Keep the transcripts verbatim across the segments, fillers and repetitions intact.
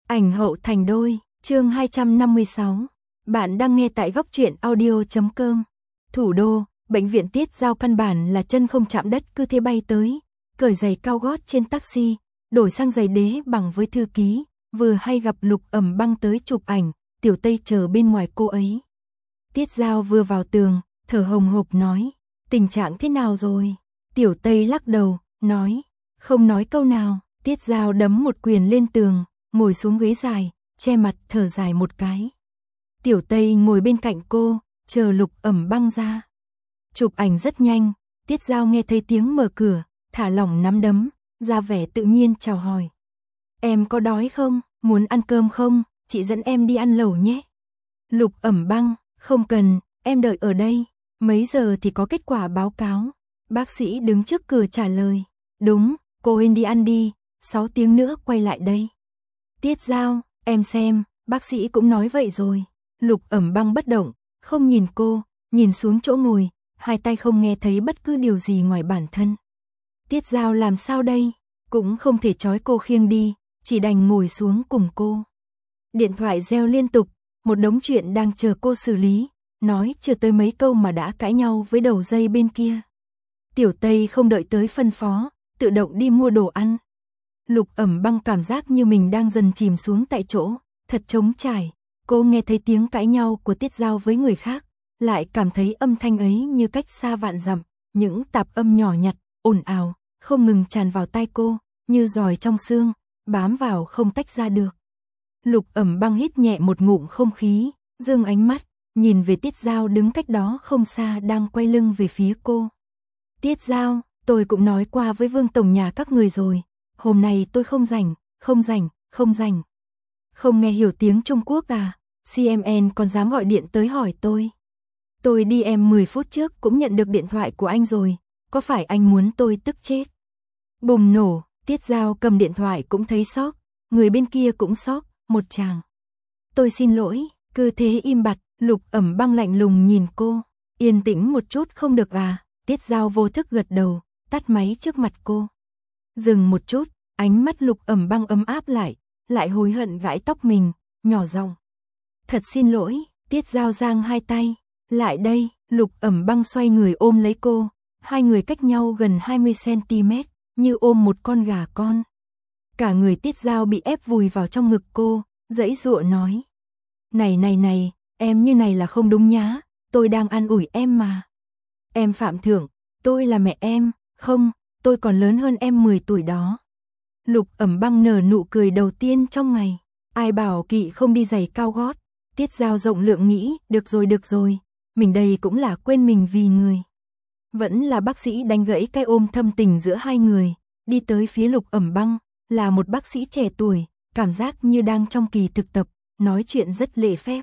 Ảnh hậu thành đôi, chương hai trăm năm mươi sáu. Bạn đang nghe tại góc truyện audio chấm com. Thủ đô, bệnh viện Tiết Giao căn bản là chân không chạm đất cứ thế bay tới, cởi giày cao gót trên taxi, đổi sang giày đế bằng với thư ký, vừa hay gặp Lục Ẩm Băng tới chụp ảnh, Tiểu Tây chờ bên ngoài cô ấy. Tiết Giao vừa vào tường, thở hồng hộc nói, tình trạng thế nào rồi? Tiểu Tây lắc đầu, nói, không nói câu nào. Tiết Giao đấm một quyền lên tường, ngồi xuống ghế dài, che mặt thở dài một cái. Tiểu Tây ngồi bên cạnh cô, chờ Lục Ẩm Băng ra. Chụp ảnh rất nhanh, Tiết Giao nghe thấy tiếng mở cửa, thả lỏng nắm đấm, ra vẻ tự nhiên chào hỏi. Em có đói không, muốn ăn cơm không, chị dẫn em đi ăn lẩu nhé. Lục Ẩm Băng, không cần, em đợi ở đây, mấy giờ thì có kết quả báo cáo. Bác sĩ đứng trước cửa trả lời, đúng, cô Huynh đi ăn đi, sáu tiếng nữa quay lại đây. Tiết Giao, em xem, bác sĩ cũng nói vậy rồi. Lục Ẩm Băng bất động, không nhìn cô, nhìn xuống chỗ ngồi, hai tay không nghe thấy bất cứ điều gì ngoài bản thân. Tiết Giao làm sao đây, cũng không thể trói cô khiêng đi, chỉ đành ngồi xuống cùng cô. Điện thoại reo liên tục, một đống chuyện đang chờ cô xử lý, nói chưa tới mấy câu mà đã cãi nhau với đầu dây bên kia. Tiểu Tây không đợi tới phân phó, tự động đi mua đồ ăn. Lục Ẩm Băng cảm giác như mình đang dần chìm xuống tại chỗ, thật trống trải. Cô nghe thấy tiếng cãi nhau của Tiết Giao với người khác, lại cảm thấy âm thanh ấy như cách xa vạn dặm, những tạp âm nhỏ nhặt, ồn ào, không ngừng tràn vào tai cô, như giòi trong xương, bám vào không tách ra được. Lục Ẩm Băng hít nhẹ một ngụm không khí, dương ánh mắt, nhìn về Tiết Giao đứng cách đó không xa đang quay lưng về phía cô. Tiết Giao, tôi cũng nói qua với Vương Tổng nhà các người rồi, hôm nay tôi không rảnh, không rảnh, không rảnh. Không nghe hiểu tiếng Trung Quốc à, xê em en còn dám gọi điện tới hỏi tôi. Tôi đi em mười phút trước cũng nhận được điện thoại của anh rồi, có phải anh muốn tôi tức chết? Bùng nổ, Tiết Giao cầm điện thoại cũng thấy sốc, người bên kia cũng sốc, một tràng. Tôi xin lỗi, cứ thế im bặt, Lục Ẩm Băng lạnh lùng nhìn cô, yên tĩnh một chút không được à? Tiết Giao vô thức gật đầu, tắt máy trước mặt cô. Dừng một chút, ánh mắt Lục Ẩm Băng ấm áp lại, lại hối hận gãi tóc mình, nhỏ giọng. Thật xin lỗi, Tiết Giao giang hai tay, lại đây, Lục Ẩm Băng xoay người ôm lấy cô, hai người cách nhau gần hai mươi xăng ti mét, như ôm một con gà con. Cả người Tiết Giao bị ép vùi vào trong ngực cô, giãy giụa nói. Này này này, em như này là không đúng nhá, tôi đang an ủi em mà. Em Phạm Thượng, tôi là mẹ em, không, tôi còn lớn hơn em mười tuổi đó. Lục Ẩm Băng nở nụ cười đầu tiên trong ngày, ai bảo Kỵ không đi giày cao gót. Tiết Giao rộng lượng nghĩ, được rồi được rồi, mình đây cũng là quên mình vì người. Vẫn là bác sĩ đánh gãy cái ôm thâm tình giữa hai người, đi tới phía Lục Ẩm Băng, là một bác sĩ trẻ tuổi, cảm giác như đang trong kỳ thực tập, nói chuyện rất lễ phép.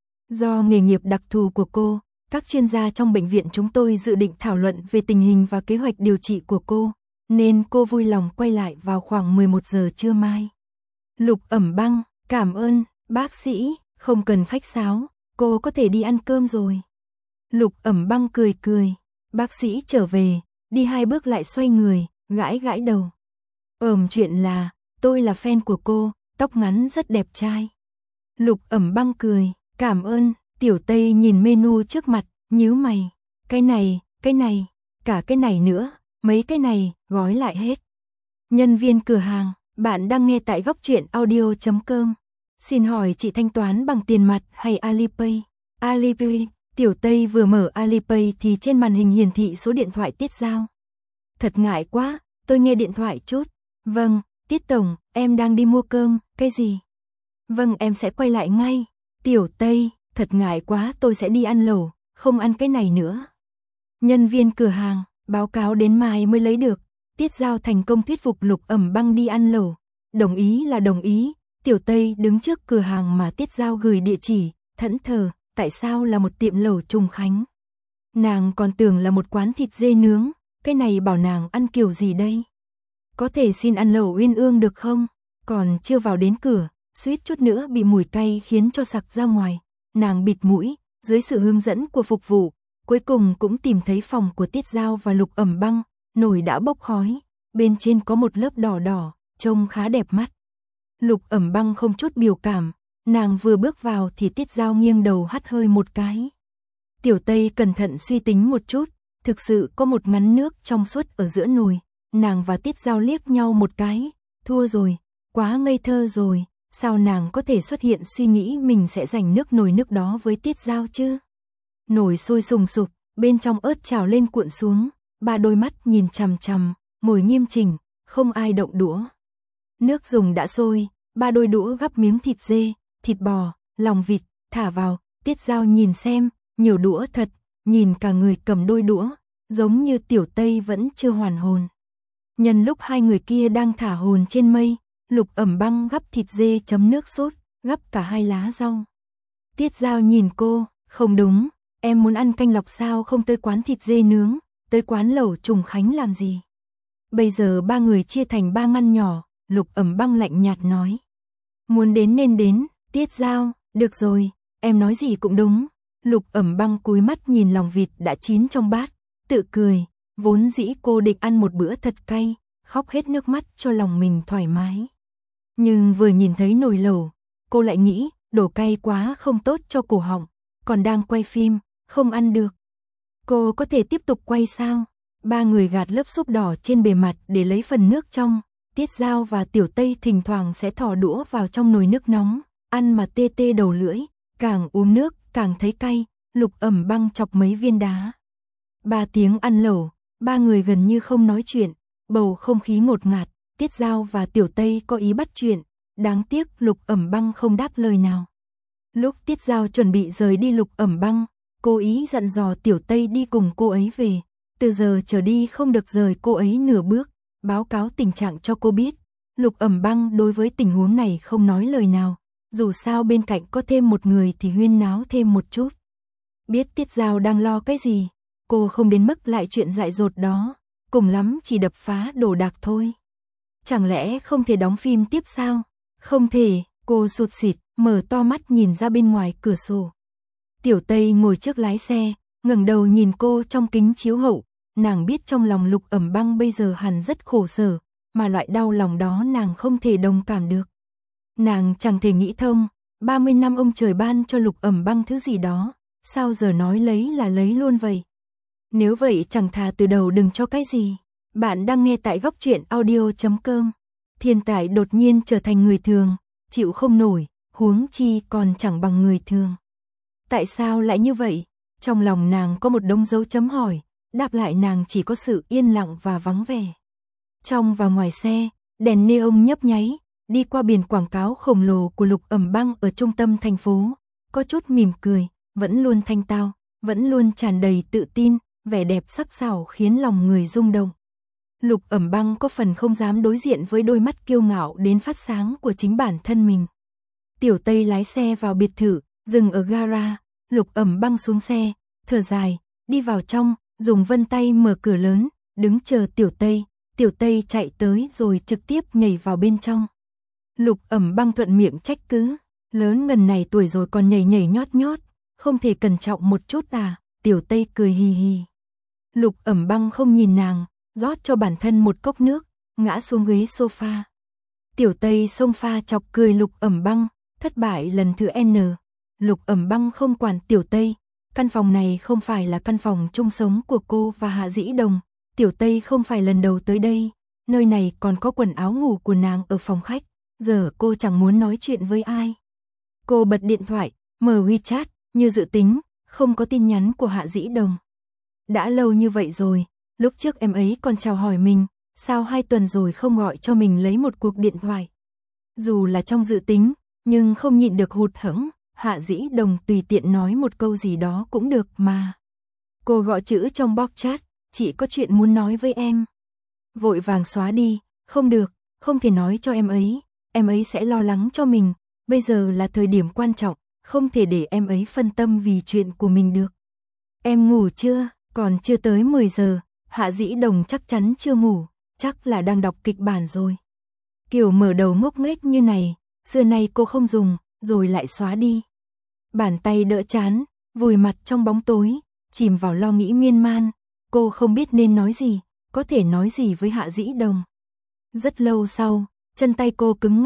Do nghề nghiệp đặc thù của cô, các chuyên gia trong bệnh viện chúng tôi dự định thảo luận về tình hình và kế hoạch điều trị của cô, nên cô vui lòng quay lại vào khoảng mười một giờ trưa mai. Lục Ẩm Băng, cảm ơn, bác sĩ, không cần khách sáo, cô có thể đi ăn cơm rồi. Lục Ẩm Băng cười cười, bác sĩ trở về, đi hai bước lại xoay người, gãi gãi đầu. Ờm chuyện là, tôi là fan của cô, tóc ngắn rất đẹp trai. Lục Ẩm Băng cười, cảm ơn. Tiểu Tây nhìn menu trước mặt, nhíu mày, cái này, cái này, cả cái này nữa, mấy cái này, gói lại hết. Nhân viên cửa hàng, bạn đang nghe tại góc truyện audio chấm com. Xin hỏi chị thanh toán bằng tiền mặt hay Alipay? Alipay, Tiểu Tây vừa mở Alipay thì trên màn hình hiển thị số điện thoại Tiết Giao. Thật ngại quá, tôi nghe điện thoại chút. Vâng, Tiết Tổng, em đang đi mua cơm, cái gì? Vâng em sẽ quay lại ngay. Tiểu Tây, thật ngại quá tôi sẽ đi ăn lẩu, không ăn cái này nữa. Nhân viên cửa hàng, báo cáo đến mai mới lấy được. Tiết Giao thành công thuyết phục Lục Ẩm Băng đi ăn lẩu. Đồng ý là đồng ý. Tiểu Tây đứng trước cửa hàng mà Tiết Giao gửi địa chỉ, thẫn thờ, tại sao là một tiệm lẩu Trùng Khánh. Nàng còn tưởng là một quán thịt dê nướng, cái này bảo nàng ăn kiểu gì đây? Có thể xin ăn lẩu Uyên Ương được không? Còn chưa vào đến cửa, suýt chút nữa bị mùi cay khiến cho sặc ra ngoài. Nàng bịt mũi, dưới sự hướng dẫn của phục vụ, cuối cùng cũng tìm thấy phòng của Tiết Giao và Lục Ẩm Băng, nồi đã bốc khói, bên trên có một lớp đỏ đỏ, trông khá đẹp mắt. Lục Ẩm Băng không chút biểu cảm, nàng vừa bước vào thì Tiết Giao nghiêng đầu hắt hơi một cái. Tiểu Tây cẩn thận suy tính một chút, thực sự có một ngắn nước trong suốt ở giữa nồi, nàng và Tiết Giao liếc nhau một cái, thua rồi, quá ngây thơ rồi, sao nàng có thể xuất hiện suy nghĩ mình sẽ giành nước nồi nước đó với Tiết Giao chứ? Nồi sôi sùng sục, bên trong ớt trào lên cuộn xuống, ba đôi mắt nhìn chằm chằm, ngồi nghiêm chỉnh, không ai động đũa. Nước dùng đã sôi, ba đôi đũa gắp miếng thịt dê, thịt bò, lòng vịt, thả vào, Tiết Giao nhìn xem, nhiều đũa thật, nhìn cả người cầm đôi đũa, giống như Tiểu Tây vẫn chưa hoàn hồn. Nhân lúc hai người kia đang thả hồn trên mây, Lục Ẩm Băng gắp thịt dê chấm nước sốt, gắp cả hai lá rau. Tiết Giao nhìn cô, không đúng, em muốn ăn canh lọc sao không tới quán thịt dê nướng, tới quán lẩu Trùng Khánh làm gì? Bây giờ ba người chia thành ba ngăn nhỏ, Lục Ẩm Băng lạnh nhạt nói. Muốn đến nên đến, Tiết Giao, được rồi, em nói gì cũng đúng. Lục Ẩm Băng cúi mắt nhìn lòng vịt đã chín trong bát, tự cười, vốn dĩ cô định ăn một bữa thật cay, khóc hết nước mắt cho lòng mình thoải mái. Nhưng vừa nhìn thấy nồi lẩu, cô lại nghĩ, đổ cay quá không tốt cho cổ họng, còn đang quay phim, không ăn được. Cô có thể tiếp tục quay sao? Ba người gạt lớp súp đỏ trên bề mặt để lấy phần nước trong, Tiết Giao và Tiểu Tây thỉnh thoảng sẽ thò đũa vào trong nồi nước nóng, ăn mà tê tê đầu lưỡi, càng uống nước, càng thấy cay, Lục Ẩm Băng chọc mấy viên đá. Ba tiếng ăn lẩu, ba người gần như không nói chuyện, bầu không khí ngột ngạt, Tiết Giao và Tiểu Tây có ý bắt chuyện, đáng tiếc Lục Ẩm Băng không đáp lời nào. Lúc Tiết Giao chuẩn bị rời đi Lục Ẩm Băng, cố ý dặn dò Tiểu Tây đi cùng cô ấy về, từ giờ trở đi không được rời cô ấy nửa bước, báo cáo tình trạng cho cô biết. Lục Ẩm Băng đối với tình huống này không nói lời nào, dù sao bên cạnh có thêm một người thì huyên náo thêm một chút. Biết Tiết Giao đang lo cái gì, cô không đến mức lại chuyện dại dột đó, cùng lắm chỉ đập phá đồ đạc thôi. Chẳng lẽ không thể đóng phim tiếp sao? Không thể, cô sụt sịt, mở to mắt nhìn ra bên ngoài cửa sổ. Tiểu Tây ngồi trước lái xe, ngẩng đầu nhìn cô trong kính chiếu hậu, nàng biết trong lòng Lục Ẩm Băng bây giờ hẳn rất khổ sở, mà loại đau lòng đó nàng không thể đồng cảm được. Nàng chẳng thể nghĩ thông, ba mươi năm ông trời ban cho Lục Ẩm Băng thứ gì đó, sao giờ nói lấy là lấy luôn vậy? Nếu vậy chẳng thà từ đầu đừng cho cái gì. Bạn đang nghe tại góc truyện audio chấm com. Thiên tài đột nhiên trở thành người thường, chịu không nổi, huống chi còn chẳng bằng người thường. Tại sao lại như vậy? Trong lòng nàng có một đống dấu chấm hỏi, đáp lại nàng chỉ có sự yên lặng và vắng vẻ. Trong và ngoài xe, đèn neon nhấp nháy, đi qua biển quảng cáo khổng lồ của Lục Ẩm Băng ở trung tâm thành phố, có chút mỉm cười, vẫn luôn thanh tao, vẫn luôn tràn đầy tự tin, vẻ đẹp sắc sảo khiến lòng người rung động. Lục Ẩm Băng có phần không dám đối diện với đôi mắt kiêu ngạo đến phát sáng của chính bản thân mình. Tiểu Tây lái xe vào biệt thự, dừng ở gara, Lục Ẩm Băng xuống xe, thở dài, đi vào trong, dùng vân tay mở cửa lớn, đứng chờ Tiểu Tây. Tiểu Tây chạy tới rồi trực tiếp nhảy vào bên trong. Lục Ẩm Băng thuận miệng trách cứ, lớn ngần này tuổi rồi còn nhảy nhảy nhót nhót, không thể cẩn trọng một chút à? Tiểu Tây cười hì hì. Lục Ẩm Băng không nhìn nàng, rót cho bản thân một cốc nước, ngã xuống ghế sofa. Tiểu Tây xông pha chọc cười Lục Ẩm Băng, thất bại lần thứ N. Lục Ẩm Băng không quản Tiểu Tây, căn phòng này không phải là căn phòng chung sống của cô và Hạ Dĩ Đồng. Tiểu Tây không phải lần đầu tới đây, nơi này còn có quần áo ngủ của nàng ở phòng khách, giờ cô chẳng muốn nói chuyện với ai. Cô bật điện thoại, mở WeChat, như dự tính, không có tin nhắn của Hạ Dĩ Đồng. Đã lâu như vậy rồi, lúc trước em ấy còn chào hỏi mình, sao hai tuần rồi không gọi cho mình lấy một cuộc điện thoại. Dù là trong dự tính, nhưng không nhịn được hụt hẫng, Hạ Dĩ Đồng tùy tiện nói một câu gì đó cũng được mà. Cô gõ chữ trong box chat, chị có chuyện muốn nói với em. Vội vàng xóa đi, không được, không thể nói cho em ấy, em ấy sẽ lo lắng cho mình, bây giờ là thời điểm quan trọng, không thể để em ấy phân tâm vì chuyện của mình được. Em ngủ chưa? Còn chưa tới mười giờ, Hạ Dĩ Đồng chắc chắn chưa ngủ, chắc là đang đọc kịch bản rồi. Kiểu mở đầu ngốc nghếch như này, xưa nay cô không dùng, rồi lại xóa đi. Bàn tay đỡ chán, vùi mặt trong bóng tối, chìm vào lo nghĩ miên man, cô không biết nên nói gì, có thể nói gì với Hạ Dĩ Đồng. Rất lâu sau, chân tay cô cứng ngắc,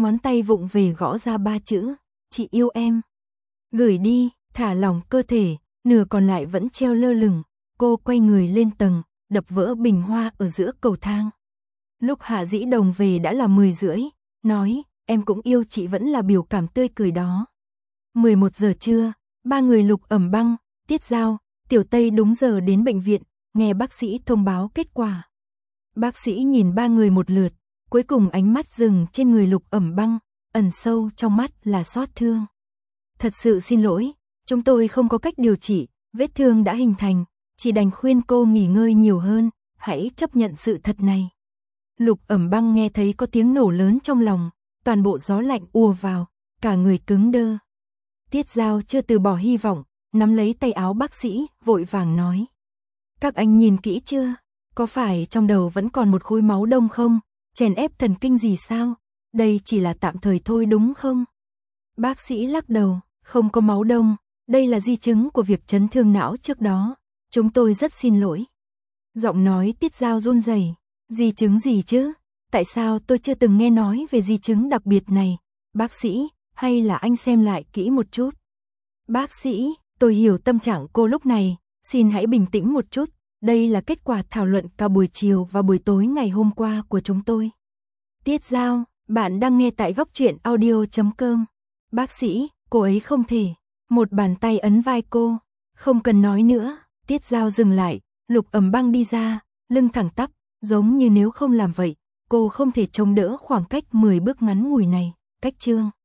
ngón tay vụng về gõ ra ba chữ, chị yêu em. Gửi đi, thả lỏng cơ thể, nửa còn lại vẫn treo lơ lửng, cô quay người lên tầng, đập vỡ bình hoa ở giữa cầu thang. Lúc Hạ Dĩ Đồng về đã là mười rưỡi, nói, em cũng yêu chị vẫn là biểu cảm tươi cười đó. mười một giờ trưa, ba người Lục Ẩm Băng, Tiết Giao, Tiểu Tây đúng giờ đến bệnh viện, nghe bác sĩ thông báo kết quả. Bác sĩ nhìn ba người một lượt, cuối cùng ánh mắt dừng trên người Lục Ẩm Băng, ẩn sâu trong mắt là xót thương. Thật sự xin lỗi, chúng tôi không có cách điều trị, vết thương đã hình thành, chỉ đành khuyên cô nghỉ ngơi nhiều hơn, hãy chấp nhận sự thật này. Lục Ẩm Băng nghe thấy có tiếng nổ lớn trong lòng, toàn bộ gió lạnh ùa vào, cả người cứng đơ. Tiết Giao chưa từ bỏ hy vọng, nắm lấy tay áo bác sĩ, vội vàng nói. Các anh nhìn kỹ chưa? Có phải trong đầu vẫn còn một khối máu đông không? Chèn ép thần kinh gì sao? Đây chỉ là tạm thời thôi đúng không? Bác sĩ lắc đầu, không có máu đông, đây là di chứng của việc chấn thương não trước đó. Chúng tôi rất xin lỗi. Giọng nói Tiết Giao run rẩy. Di chứng gì chứ? Tại sao tôi chưa từng nghe nói về di chứng đặc biệt này? Bác sĩ, hay là anh xem lại kỹ một chút? Bác sĩ, tôi hiểu tâm trạng cô lúc này, xin hãy bình tĩnh một chút. Đây là kết quả thảo luận cả buổi chiều và buổi tối ngày hôm qua của chúng tôi. Tiết Giao, bạn đang nghe tại góc truyện audio chấm com. Bác sĩ, cô ấy không thể. Một bàn tay ấn vai cô. Không cần nói nữa. Tiết Giao dừng lại, Lục Ẩm Băng đi ra, lưng thẳng tắp, giống như nếu không làm vậy, cô không thể chống đỡ khoảng cách mười bước ngắn ngủi này. Cách chương